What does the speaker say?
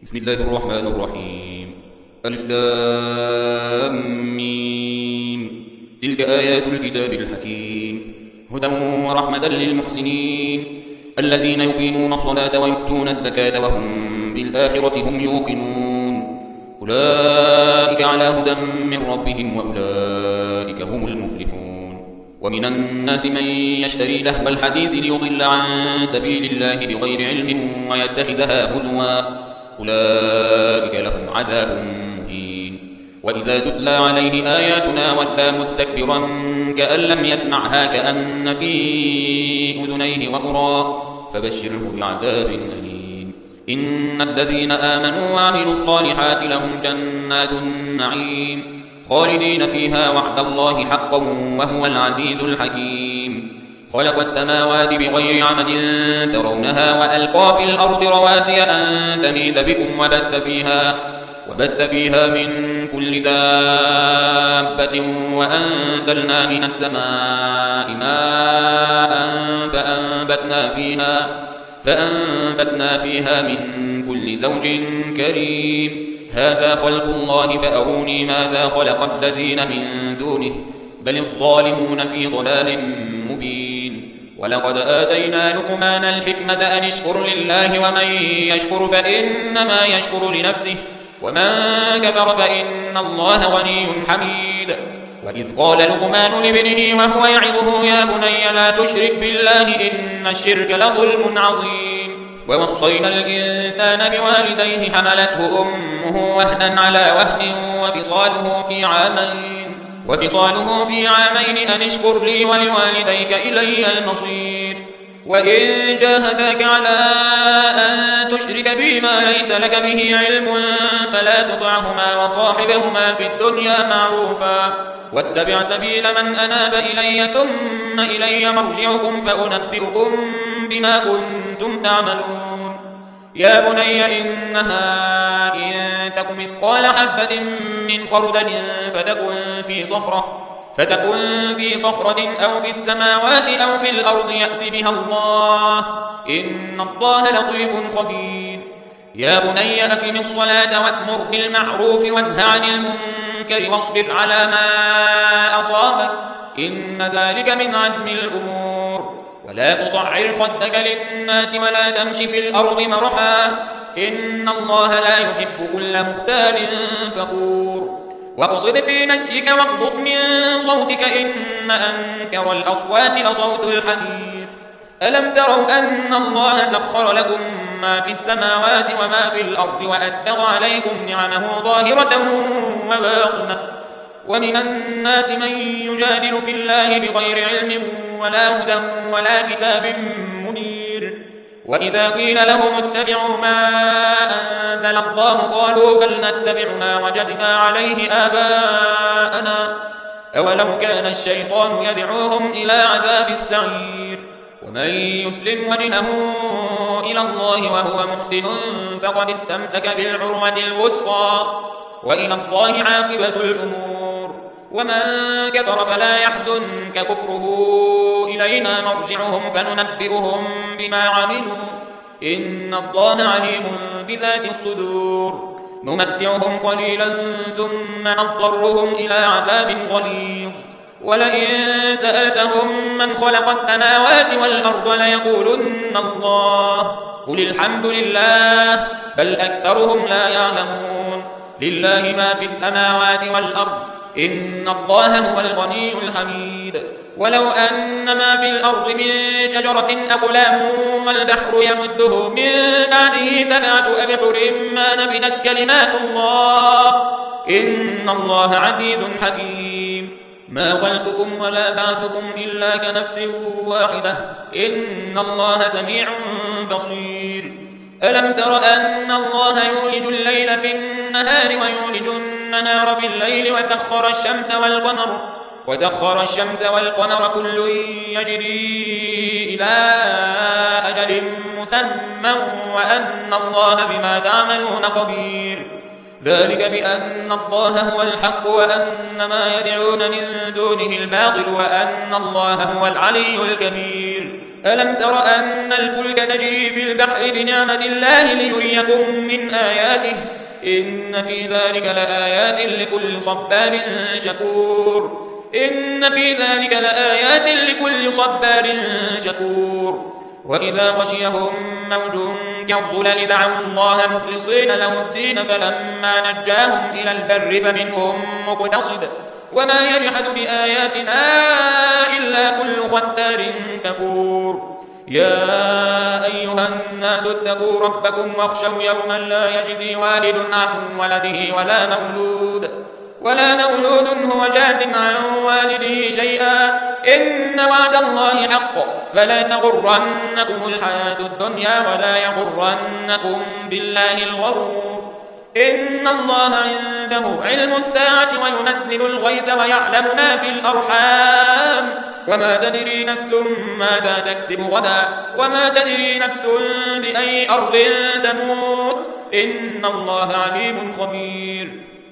بسم الله الرحمن الرحيم. ألف لام ميم. تلك آيات الكتاب الحكيم هدى ورحمة للمحسنين الذين يقيمون الصلاة ويؤتون الزكاة وهم بالآخرة هم يوقنون أولئك على هدى من ربهم وأولئك هم المفلحون. ومن الناس من يشتري لهو الحديث ليضل عن سبيل الله بغير علم ويتخذها هزوا أولئك لهم عذاب مهين. وإذا تتلى عليه آياتنا ولى مستكبرا كأن لم يسمعها كأن في أذنيه وقرا فبشره بعذاب أليم. إن الذين آمنوا وعملوا الصالحات لهم جنات النعيم خالدين فيها وعد الله حقا وهو العزيز الحكيم. خلق السماوات بغير عمد ترونها وألقى في الأرض رواسي أن تميد بكم وبث فيها من كل دابة وأنزلنا من السماء ماء فأنبتنا فيها من كل زوج كريم. هذا خلق الله فأروني ماذا خلق الذين من دونه بل الظالمون في ضلال مبين. ولقد آتينا لقمان الحكمة أن اشكر لله ومن يشكر فإنما يشكر لنفسه ومن كفر فإن الله غني حميد. وإذ قال لقمان لابنه وهو يعظه يا بني لا تشرك بالله إن الشرك لظلم عظيم. ووصينا الإنسان بوالديه حملته أمه وهنا على وهن وفصاله في عامين أن اشكر لي ولوالديك إلي المصير. وإن جاهداك على أن تشرك بي ما ليس لك به علم فلا تطعهما وصاحبهما في الدنيا معروفا واتبع سبيل من أناب إلي ثم إلي مرجعكم فأنبئكم بما كنتم تعملون. يا بني إنها إن تك مثقال حبة من خردل فتكن في صخرة أو في السماوات أو في الأرض يأت بها الله إن الله لطيف خبير. يا بني أقم الصلاة وأمر بالمعروف وانه عن المنكر واصبر على ما أصابك إن ذلك من عزم الأمور. ولا تصعر خدك للناس ولا تمش في الأرض مرحا إن الله لا يحب كل مختال فخور. واقصد في نسيك واغضض من صوتك إن أنكر الأصوات لصوت الحمير. ألم تروا أن الله سخر لكم ما في السماوات وما في الأرض وأسبغ عليكم نعمه ظاهرة وباطنة. ومن الناس من يجادل في الله بغير علم ولا هدى ولا كتاب منير. وإذا قيل لهم اتبعوا ما أنزل الله قالوا بل نتبع ما وجدنا عليه آباءنا أولو كان الشيطان يدعوهم إلى عذاب السعير. ومن يسلم وجهه إلى الله وهو محسن فقد استمسك بالعروة الوثقى وإلى الله عاقبة الأمور. ومن كفر فلا يحزنك كفره إلينا مرجعهم فننبئهم بما عملوا إن الله عليم بذات الصدور. نمتعهم قليلا ثم نضطرهم إلى عذاب غليظ. ولئن سألتهم من خلق السماوات والأرض ليقولن الله قل الحمد لله بل أكثرهم لا يعلمون. لله ما في السماوات والأرض إن الله هو الغني الحميد. ولو أن ما في الأرض من شجرة أقلام والبحر يمده من بعده 7 أبحر ما نفدت كلمات الله إن الله عزيز حكيم. ما خلقكم ولا بعثكم إلا كنفس واحدة إن الله سميع بصير. ألم تر أن الله يولج الليل في النهار ويولج النهار في الليل وسخر الشمس والقمر كل يجري إلى أجل مسمى وأن الله بما تعملون خبير. ذلك بأن الله هو الحق وأن ما يدعون من دونه الباطل وأن الله هو العلي الكبير. ألم تر أن الفلك تجري في البحر بنعمة الله ليريكم من آياته إن في ذلك لآيات لكل صبار شكور إن في ذلك لآيات لكل صبار شكور وإذا غشيهم موج كالظلل دعوا الله مخلصين له الدين فلما نجاهم إلى البر فمنهم مقتصد وما يجحد بآياتنا إلا كل ختار كفور يا أيها الناس اتقوا ربكم واخشوا يوما لا يجزي والد عن ولده ولا مولود هو جاز عن والده شيئا إن وعد الله حق فلا تغرنكم الحياة الدنيا ولا يغرنكم بالله الغرور إن الله عنده علم الساعة وينزل الغيث ويعلم ما في الأرحام وما تدري نفس ماذا تكسب غدا وما تدري نفس بأي أرض تموت إن الله عليم خبير